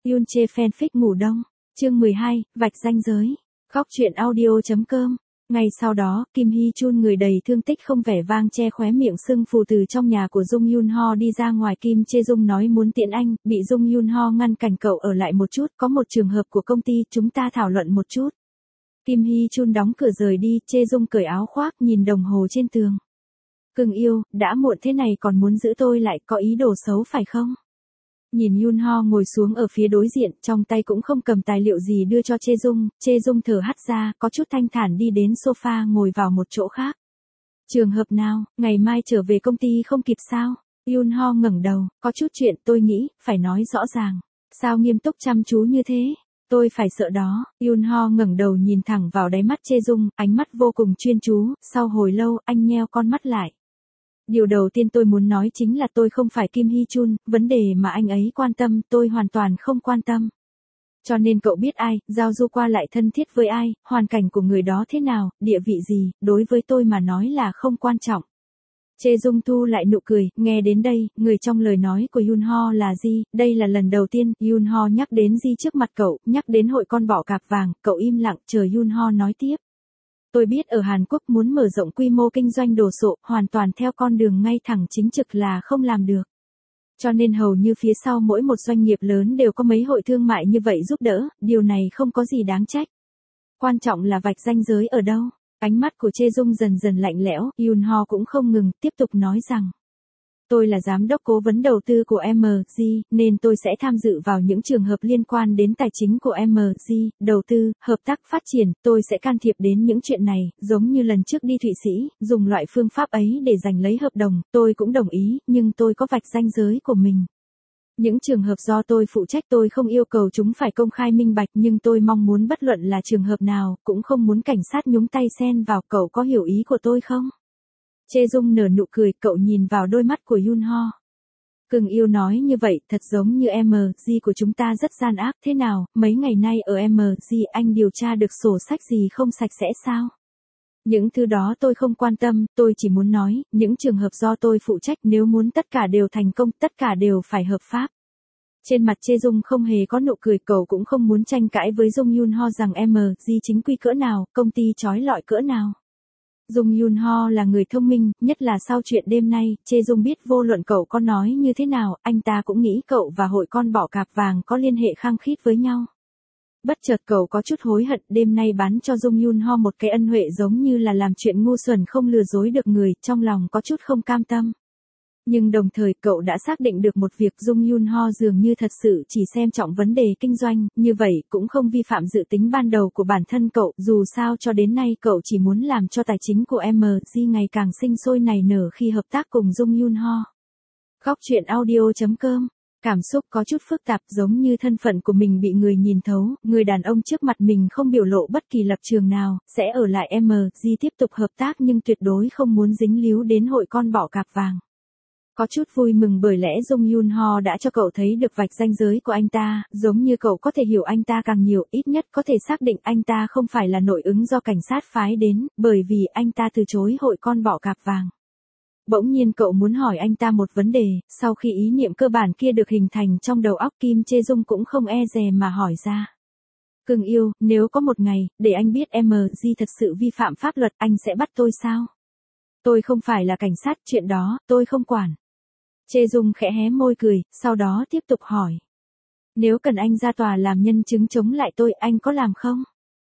Yoon Chae fanfic ngủ đông. Chương 12, vạch ranh giới. Góc truyện audio.com. Ngày sau đó, Kim Hee Chun người đầy thương tích không vẻ vang che khóe miệng sưng phù từ trong nhà của Jung Yoon Ho đi ra ngoài. Kim Chae Jung nói muốn tiễn anh, bị Jung Yoon Ho ngăn cản, cậu ở lại một chút, có một trường hợp của công ty, chúng ta thảo luận một chút. Kim Hee Chun đóng cửa rời đi, Chae Jung cởi áo khoác nhìn đồng hồ trên tường. Cưng yêu, đã muộn thế này còn muốn giữ tôi lại, có ý đồ xấu phải không? Nhìn Yoon Ho ngồi xuống ở phía đối diện, trong tay cũng không cầm tài liệu gì đưa cho Chae Jung thở hắt ra, có chút thanh thản đi đến sofa ngồi vào một chỗ khác. Trường hợp nào, ngày mai trở về công ty không kịp sao? Yoon Ho ngẩng đầu, có chút chuyện tôi nghĩ, phải nói rõ ràng. Sao nghiêm túc chăm chú như thế? Tôi phải sợ đó. Yoon Ho ngẩng đầu nhìn thẳng vào đáy mắt Chae Jung, ánh mắt vô cùng chuyên chú, sau hồi lâu, anh nheo con mắt lại. Điều đầu tiên tôi muốn nói chính là tôi không phải Kim Hee Chun, vấn đề mà anh ấy quan tâm, tôi hoàn toàn không quan tâm. Cho nên cậu biết ai, giao du qua lại thân thiết với ai, hoàn cảnh của người đó thế nào, địa vị gì, đối với tôi mà nói là không quan trọng. Chae Jung thu lại nụ cười, nghe đến đây, người trong lời nói của Yoon Ho là Ji, đây là lần đầu tiên Yoon Ho nhắc đến Ji trước mặt cậu, nhắc đến hội con bọ cạp vàng, cậu im lặng chờ Yoon Ho nói tiếp. Tôi biết ở Hàn Quốc muốn mở rộng quy mô kinh doanh đồ sộ, hoàn toàn theo con đường ngay thẳng chính trực là không làm được. Cho nên hầu như phía sau mỗi một doanh nghiệp lớn đều có mấy hội thương mại như vậy giúp đỡ, điều này không có gì đáng trách. Quan trọng là vạch ranh giới ở đâu. Ánh mắt của Chae Jung dần dần lạnh lẽo, Yoon Ho cũng không ngừng, tiếp tục nói rằng. Tôi là giám đốc cố vấn đầu tư của MG, nên tôi sẽ tham dự vào những trường hợp liên quan đến tài chính của MG, đầu tư, hợp tác phát triển, tôi sẽ can thiệp đến những chuyện này, giống như lần trước đi Thụy Sĩ, dùng loại phương pháp ấy để giành lấy hợp đồng, tôi cũng đồng ý, nhưng tôi có vạch ranh giới của mình. Những trường hợp do tôi phụ trách tôi không yêu cầu chúng phải công khai minh bạch, nhưng tôi mong muốn bất luận là trường hợp nào, cũng không muốn cảnh sát nhúng tay xen vào, cậu có hiểu ý của tôi không? Chae Jung nở nụ cười, cậu nhìn vào đôi mắt của Yoon Ho. Cưng yêu nói như vậy, thật giống như MG của chúng ta rất gian ác, thế nào, mấy ngày nay ở MG anh điều tra được sổ sách gì không sạch sẽ sao? Những thứ đó tôi không quan tâm, tôi chỉ muốn nói, những trường hợp do tôi phụ trách nếu muốn tất cả đều thành công, tất cả đều phải hợp pháp. Trên mặt Chae Jung không hề có nụ cười, cậu cũng không muốn tranh cãi với Jung Yoon Ho rằng MG chính quy cỡ nào, công ty chói lọi cỡ nào. Jung Yoon Ho là người thông minh, nhất là sau chuyện đêm nay, Chae Jung biết vô luận cậu có nói như thế nào, anh ta cũng nghĩ cậu và hội con bọ cạp vàng có liên hệ khăng khít với nhau. Bất chợt cậu có chút hối hận, đêm nay bán cho Jung Yoon Ho một cái ân huệ giống như là làm chuyện ngu xuẩn không lừa dối được người, trong lòng có chút không cam tâm. Nhưng đồng thời cậu đã xác định được một việc, Jung Yoon Ho dường như thật sự chỉ xem trọng vấn đề kinh doanh, như vậy cũng không vi phạm dự tính ban đầu của bản thân cậu, dù sao cho đến nay cậu chỉ muốn làm cho tài chính của MG ngày càng sinh sôi nảy nở khi hợp tác cùng Jung Yoon Ho. Góc truyện audio.com. Cảm xúc có chút phức tạp, giống như thân phận của mình bị người nhìn thấu, người đàn ông trước mặt mình không biểu lộ bất kỳ lập trường nào, sẽ ở lại MG tiếp tục hợp tác nhưng tuyệt đối không muốn dính líu đến hội con bọ cạp vàng. Có chút vui mừng bởi lẽ Jung Yoon Ho đã cho cậu thấy được vạch ranh giới của anh ta, giống như cậu có thể hiểu anh ta càng nhiều, ít nhất có thể xác định anh ta không phải là nội ứng do cảnh sát phái đến, bởi vì anh ta từ chối hội con bọ cạp vàng. Bỗng nhiên cậu muốn hỏi anh ta một vấn đề, sau khi ý niệm cơ bản kia được hình thành trong đầu óc, Kim Chae Jung cũng không e dè mà hỏi ra. Cưng yêu, nếu có một ngày, để anh biết MG thật sự vi phạm pháp luật, anh sẽ bắt tôi sao? Tôi không phải là cảnh sát, chuyện đó, tôi không quản. Chae Jung khẽ hé môi cười, sau đó tiếp tục hỏi. Nếu cần anh ra tòa làm nhân chứng chống lại tôi, anh có làm không?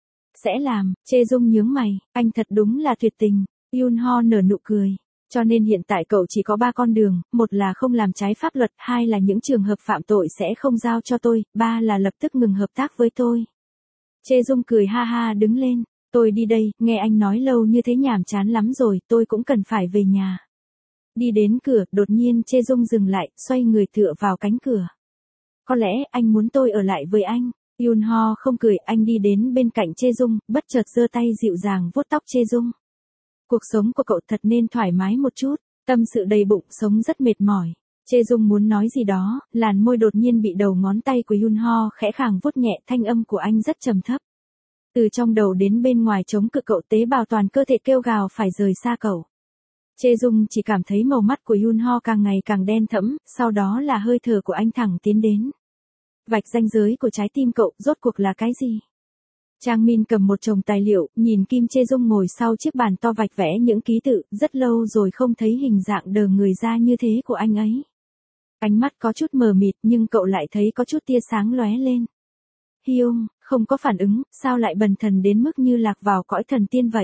Sẽ làm. Chae Jung nhướng mày, anh thật đúng là tuyệt tình. Yoon Ho nở nụ cười. Cho nên hiện tại cậu chỉ có 3 con đường, một là không làm trái pháp luật, 2 là những trường hợp phạm tội sẽ không giao cho tôi, 3 là lập tức ngừng hợp tác với tôi. Chae Jung cười ha ha đứng lên, tôi đi đây, nghe anh nói lâu như thế nhàm chán lắm rồi, tôi cũng cần phải về nhà. Đi đến cửa, đột nhiên Chae Jung dừng lại, xoay người tựa vào cánh cửa. Có lẽ anh muốn tôi ở lại với anh. Yoon Ho không cười, anh đi đến bên cạnh Chae Jung, bất chợt giơ tay dịu dàng vuốt tóc Chae Jung. Cuộc sống của cậu thật nên thoải mái một chút, tâm sự đầy bụng, sống rất mệt mỏi. Chae Jung muốn nói gì đó, làn môi đột nhiên bị đầu ngón tay của Yoon Ho khẽ khàng vuốt nhẹ, thanh âm của anh rất trầm thấp. Từ trong đầu đến bên ngoài chống cự cậu, tế bào toàn cơ thể kêu gào phải rời xa cậu. Chae Jung chỉ cảm thấy màu mắt của Yoon Ho càng ngày càng đen thẫm, sau đó là hơi thở của anh thẳng tiến đến. Vạch ranh giới của trái tim cậu rốt cuộc là cái gì? Trang Min cầm một chồng tài liệu, nhìn Kim Chê Dung ngồi sau chiếc bàn to vạch vẽ những ký tự, rất lâu rồi không thấy hình dạng đờ người ra như thế của anh ấy. Ánh mắt có chút mờ mịt nhưng cậu lại thấy có chút tia sáng lóe lên. Hyung, không có phản ứng, sao lại bần thần đến mức như lạc vào cõi thần tiên vậy?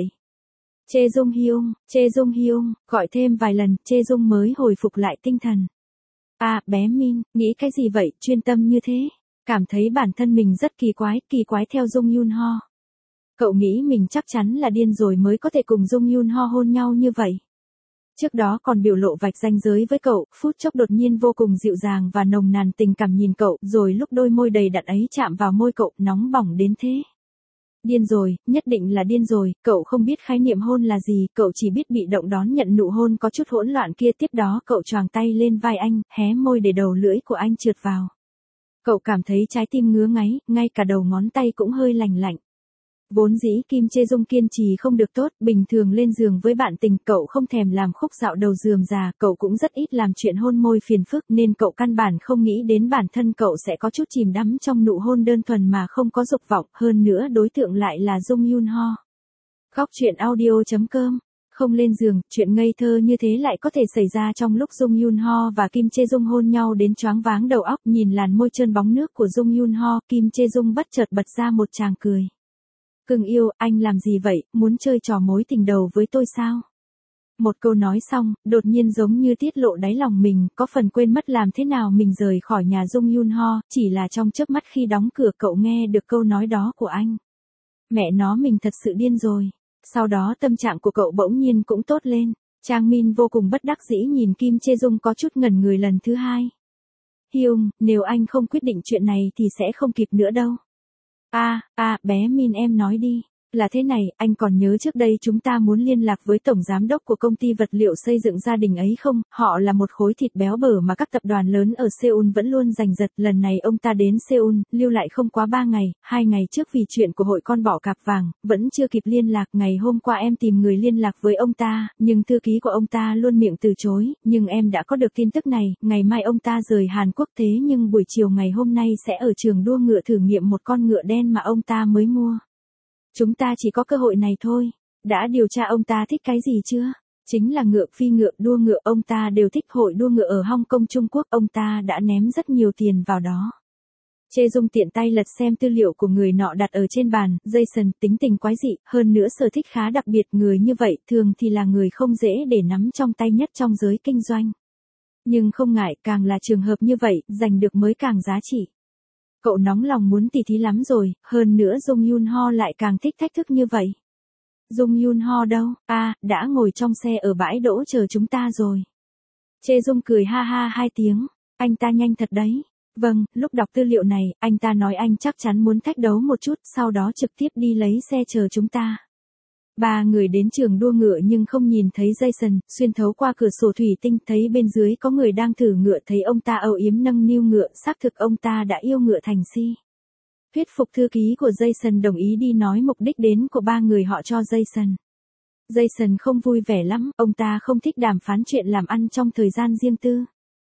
Chê Dung Hyung, gọi thêm vài lần, Chê Dung mới hồi phục lại tinh thần. Bé Min, nghĩ cái gì vậy, chuyên tâm như thế? Cảm thấy bản thân mình rất kỳ quái theo Dung Yun Ho. Cậu nghĩ mình chắc chắn là điên rồi mới có thể cùng Dung Yun Ho hôn nhau như vậy. Trước đó còn biểu lộ vạch ranh giới với cậu, phút chốc đột nhiên vô cùng dịu dàng và nồng nàn tình cảm nhìn cậu, rồi lúc đôi môi đầy đặn ấy chạm vào môi cậu, nóng bỏng đến thế. Điên rồi, nhất định là điên rồi, cậu không biết khái niệm hôn là gì, cậu chỉ biết bị động đón nhận nụ hôn có chút hỗn loạn kia. Tiếp đó cậu choàng tay lên vai anh, hé môi để đầu lưỡi của anh trượt vào. Cậu cảm thấy trái tim ngứa ngáy, ngay cả đầu ngón tay cũng hơi lành lạnh. Vốn dĩ Kim Chê Dung kiên trì không được tốt, bình thường lên giường với bạn tình cậu không thèm làm khúc dạo đầu rườm rà, cậu cũng rất ít làm chuyện hôn môi phiền phức nên cậu căn bản không nghĩ đến bản thân cậu sẽ có chút chìm đắm trong nụ hôn đơn thuần mà không có dục vọng, hơn nữa đối tượng lại là Dung Yun Ho. Góc truyện audio.com. Không lên giường, chuyện ngây thơ như thế lại có thể xảy ra trong lúc Dung Yun Ho và Kim Chê Dung hôn nhau đến choáng váng đầu óc. Nhìn làn môi trơn bóng nước của Dung Yun Ho, Kim Chê Dung bất chợt bật ra một tràng cười. Cưng yêu, anh làm gì vậy, muốn chơi trò mối tình đầu với tôi sao? Một câu nói xong, đột nhiên giống như tiết lộ đáy lòng mình, có phần quên mất làm thế nào mình rời khỏi nhà Dung Yun Ho, chỉ là trong chớp mắt khi đóng cửa cậu nghe được câu nói đó của anh. Mẹ nó, mình thật sự điên rồi. Sau đó tâm trạng của cậu bỗng nhiên cũng tốt lên. Trang Min vô cùng bất đắc dĩ nhìn Kim Chê Dung có chút ngẩn người lần thứ hai. Hyung, nếu anh không quyết định chuyện này thì sẽ không kịp nữa đâu. Bé Min em nói đi. Là thế này, anh còn nhớ trước đây chúng ta muốn liên lạc với tổng giám đốc của công ty vật liệu xây dựng gia đình ấy không? Họ là một khối thịt béo bở mà các tập đoàn lớn ở Seoul vẫn luôn giành giật. Lần này ông ta đến Seoul, lưu lại không quá 3 ngày, 2 ngày trước vì chuyện của hội con bọ cạp vàng, vẫn chưa kịp liên lạc. Ngày hôm qua em tìm người liên lạc với ông ta, nhưng thư ký của ông ta luôn miệng từ chối, nhưng em đã có được tin tức này, ngày mai ông ta rời Hàn Quốc thế nhưng buổi chiều ngày hôm nay sẽ ở trường đua ngựa thử nghiệm một con ngựa đen mà ông ta mới mua. Chúng ta chỉ có cơ hội này thôi. Đã điều tra ông ta thích cái gì chưa? Chính là ngựa, phi ngựa, đua ngựa, ông ta đều thích. Hội đua ngựa ở Hong Kong Trung Quốc, ông ta đã ném rất nhiều tiền vào đó. Chê Dung tiện tay lật xem tư liệu của người nọ đặt ở trên bàn. Jason, tính tình quái dị, hơn nữa sở thích khá đặc biệt. Người như vậy thường thì là người không dễ để nắm trong tay nhất trong giới kinh doanh. Nhưng không ngại, càng là trường hợp như vậy, giành được mới càng giá trị. Cậu nóng lòng muốn tỉ thí lắm rồi, hơn nữa Dung Yun Ho lại càng thích thách thức như vậy. Dung Yun Ho đâu? Đã ngồi trong xe ở bãi đỗ chờ chúng ta rồi. Chê Dung cười ha ha 2 tiếng, anh ta nhanh thật đấy. Vâng, lúc đọc tư liệu này, anh ta nói anh chắc chắn muốn thách đấu một chút, sau đó trực tiếp đi lấy xe chờ chúng ta. 3 người đến trường đua ngựa nhưng không nhìn thấy Jason, xuyên thấu qua cửa sổ thủy tinh thấy bên dưới có người đang thử ngựa, thấy ông ta âu yếm nâng niu ngựa, xác thực ông ta đã yêu ngựa thành si. Thuyết phục thư ký của Jason đồng ý đi nói mục đích đến của 3 người họ cho Jason. Jason không vui vẻ lắm, ông ta không thích đàm phán chuyện làm ăn trong thời gian riêng tư.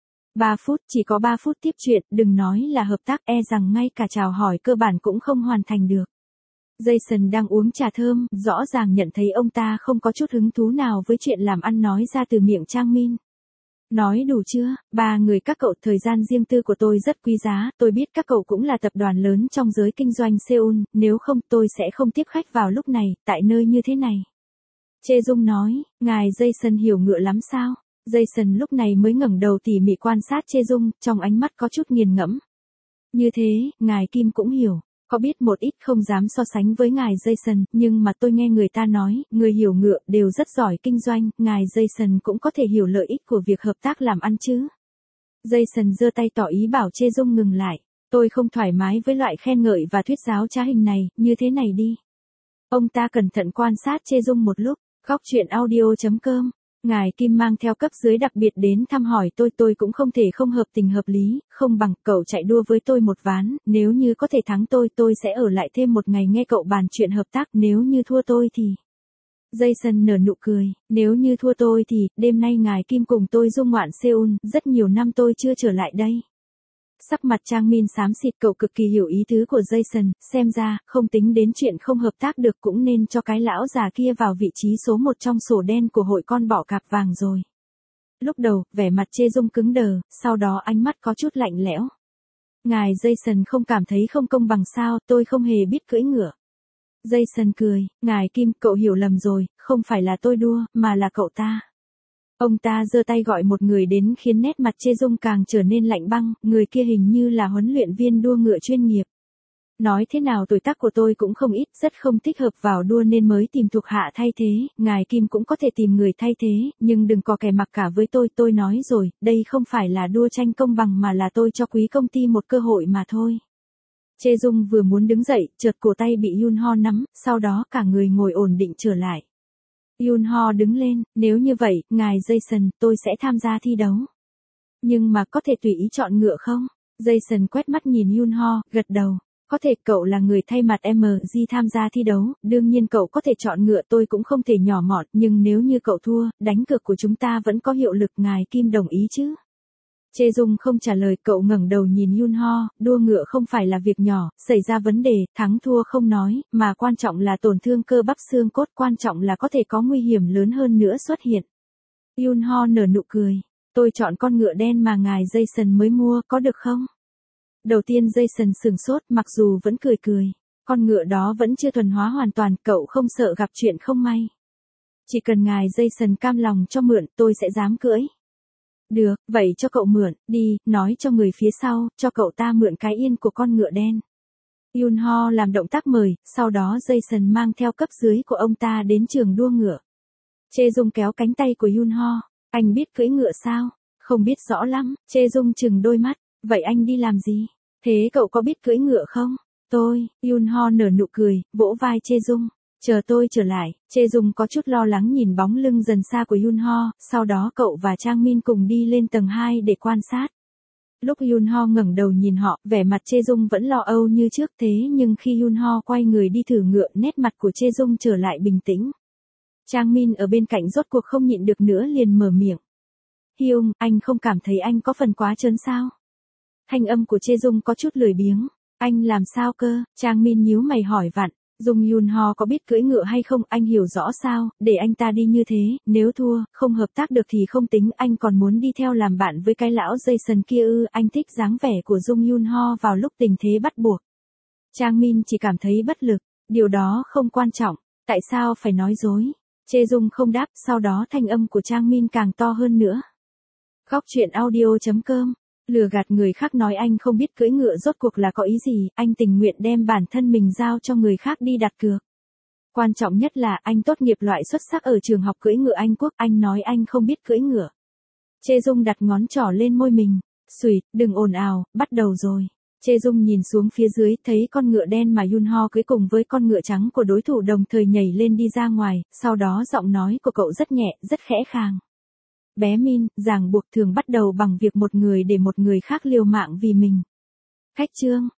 3 phút, chỉ có 3 phút tiếp chuyện, đừng nói là hợp tác, e rằng ngay cả chào hỏi cơ bản cũng không hoàn thành được. Jason đang uống trà thơm, rõ ràng nhận thấy ông ta không có chút hứng thú nào với chuyện làm ăn nói ra từ miệng Trang Min. Nói đủ chưa, 3 người các cậu, thời gian riêng tư của tôi rất quý giá, tôi biết các cậu cũng là tập đoàn lớn trong giới kinh doanh Seoul, nếu không tôi sẽ không tiếp khách vào lúc này, tại nơi như thế này. Chê Dung nói, ngài Jason hiểu ngựa lắm sao? Jason lúc này mới ngẩng đầu tỉ mỉ quan sát Chê Dung, trong ánh mắt có chút nghiền ngẫm. Như thế, ngài Kim cũng hiểu. Có biết một ít, không dám so sánh với ngài Jason, nhưng mà tôi nghe người ta nói, người hiểu ngựa đều rất giỏi kinh doanh, ngài Jason cũng có thể hiểu lợi ích của việc hợp tác làm ăn chứ. Jason giơ tay tỏ ý bảo Chê Dung ngừng lại. Tôi không thoải mái với loại khen ngợi và thuyết giáo trá hình này, như thế này đi. Ông ta cẩn thận quan sát Chê Dung một lúc. Góc truyện audio.com. Ngài Kim mang theo cấp dưới đặc biệt đến thăm hỏi tôi cũng không thể không hợp tình hợp lý, không bằng cậu chạy đua với tôi một ván, nếu như có thể thắng tôi sẽ ở lại thêm một ngày nghe cậu bàn chuyện hợp tác, nếu như thua tôi thì... Jason nở nụ cười, nếu như thua tôi thì, đêm nay ngài Kim cùng tôi du ngoạn Seoul, rất nhiều năm tôi chưa trở lại đây. Sắc mặt Trang Min xám xịt, cậu cực kỳ hiểu ý tứ của Jason, xem ra, không tính đến chuyện không hợp tác được cũng nên cho cái lão già kia vào vị trí số 1 trong sổ đen của hội con bọ cạp vàng rồi. Lúc đầu, vẻ mặt Chê Dung cứng đờ, sau đó ánh mắt có chút lạnh lẽo. Ngài Jason không cảm thấy không công bằng sao, tôi không hề biết cưỡi ngựa. Jason cười, ngài Kim, cậu hiểu lầm rồi, không phải là tôi đua, mà là cậu ta. Ông ta giơ tay gọi một người đến khiến nét mặt Chê Dung càng trở nên lạnh băng, người kia hình như là huấn luyện viên đua ngựa chuyên nghiệp. Nói thế nào tuổi tác của tôi cũng không ít, rất không thích hợp vào đua nên mới tìm thuộc hạ thay thế, ngài Kim cũng có thể tìm người thay thế, nhưng đừng có kẻ mặc cả với tôi nói rồi, đây không phải là đua tranh công bằng mà là tôi cho quý công ty một cơ hội mà thôi. Chê Dung vừa muốn đứng dậy, chợt cổ tay bị Yoon Ho nắm, sau đó cả người ngồi ổn định trở lại. Yoon Ho đứng lên, nếu như vậy, ngài Jason, tôi sẽ tham gia thi đấu. Nhưng mà có thể tùy ý chọn ngựa không? Jason quét mắt nhìn Yoon Ho, gật đầu. Có thể, cậu là người thay mặt MG tham gia thi đấu, đương nhiên cậu có thể chọn ngựa, tôi cũng không thể nhỏ mọn, nhưng nếu như cậu thua, đánh cược của chúng ta vẫn có hiệu lực, ngài Kim đồng ý chứ? Chê Dung không trả lời, cậu ngẩng đầu nhìn Yoon Ho, đua ngựa không phải là việc nhỏ, xảy ra vấn đề, thắng thua không nói, mà quan trọng là tổn thương cơ bắp xương cốt, quan trọng là có thể có nguy hiểm lớn hơn nữa xuất hiện. Yoon Ho nở nụ cười, tôi chọn con ngựa đen mà ngài Jason mới mua, có được không? Đầu tiên Jason sửng sốt, mặc dù vẫn cười, con ngựa đó vẫn chưa thuần hóa hoàn toàn, cậu không sợ gặp chuyện không may. Chỉ cần ngài Jason cam lòng cho mượn, tôi sẽ dám cưỡi. Được, vậy cho cậu mượn, đi, nói cho người phía sau, cho cậu ta mượn cái yên của con ngựa đen. Yoon Ho làm động tác mời, sau đó Jason mang theo cấp dưới của ông ta đến trường đua ngựa. Chê Dung kéo cánh tay của Yoon Ho, anh biết cưỡi ngựa sao? Không biết rõ lắm, Chê Dung chừng đôi mắt, vậy anh đi làm gì? Thế cậu có biết cưỡi ngựa không? Yoon Ho nở nụ cười, vỗ vai Chê Dung. Chờ tôi trở lại, Chê Dung có chút lo lắng nhìn bóng lưng dần xa của Yoon Ho, sau đó cậu và Trang Min cùng đi lên tầng 2 để quan sát. Lúc Yoon Ho ngẩng đầu nhìn họ, vẻ mặt Chê Dung vẫn lo âu như trước, thế nhưng khi Yoon Ho quay người đi thử ngựa, nét mặt của Chê Dung trở lại bình tĩnh. Trang Min ở bên cạnh rốt cuộc không nhịn được nữa liền mở miệng. Hyung, anh không cảm thấy anh có phần quá trớn sao? Thanh âm của Chê Dung có chút lười biếng. Anh làm sao cơ? Trang Min nhíu mày hỏi vặn. Dung Yoon Ho có biết cưỡi ngựa hay không, anh hiểu rõ sao, để anh ta đi như thế, nếu thua, không hợp tác được thì không tính, anh còn muốn đi theo làm bạn với cái lão Jason kia ư? Anh thích dáng vẻ của Dung Yoon Ho vào lúc tình thế bắt buộc. Trang Min chỉ cảm thấy bất lực, điều đó không quan trọng, tại sao phải nói dối? Chê Dung không đáp, sau đó thanh âm của Trang Min càng to hơn nữa. Góc truyện audio.com. Lừa gạt người khác nói anh không biết cưỡi ngựa rốt cuộc là có ý gì, anh tình nguyện đem bản thân mình giao cho người khác đi đặt cược. Quan trọng nhất là anh tốt nghiệp loại xuất sắc ở trường học cưỡi ngựa Anh Quốc, anh nói anh không biết cưỡi ngựa. Chê Dung đặt ngón trỏ lên môi mình, xùi, đừng ồn ào, bắt đầu rồi. Chê Dung nhìn xuống phía dưới, thấy con ngựa đen mà Yoon Ho cưỡi cùng với con ngựa trắng của đối thủ đồng thời nhảy lên đi ra ngoài, sau đó giọng nói của cậu rất nhẹ, rất khẽ khàng. Bé Min, ràng buộc thường bắt đầu bằng việc một người để một người khác liều mạng vì mình. Khách trương,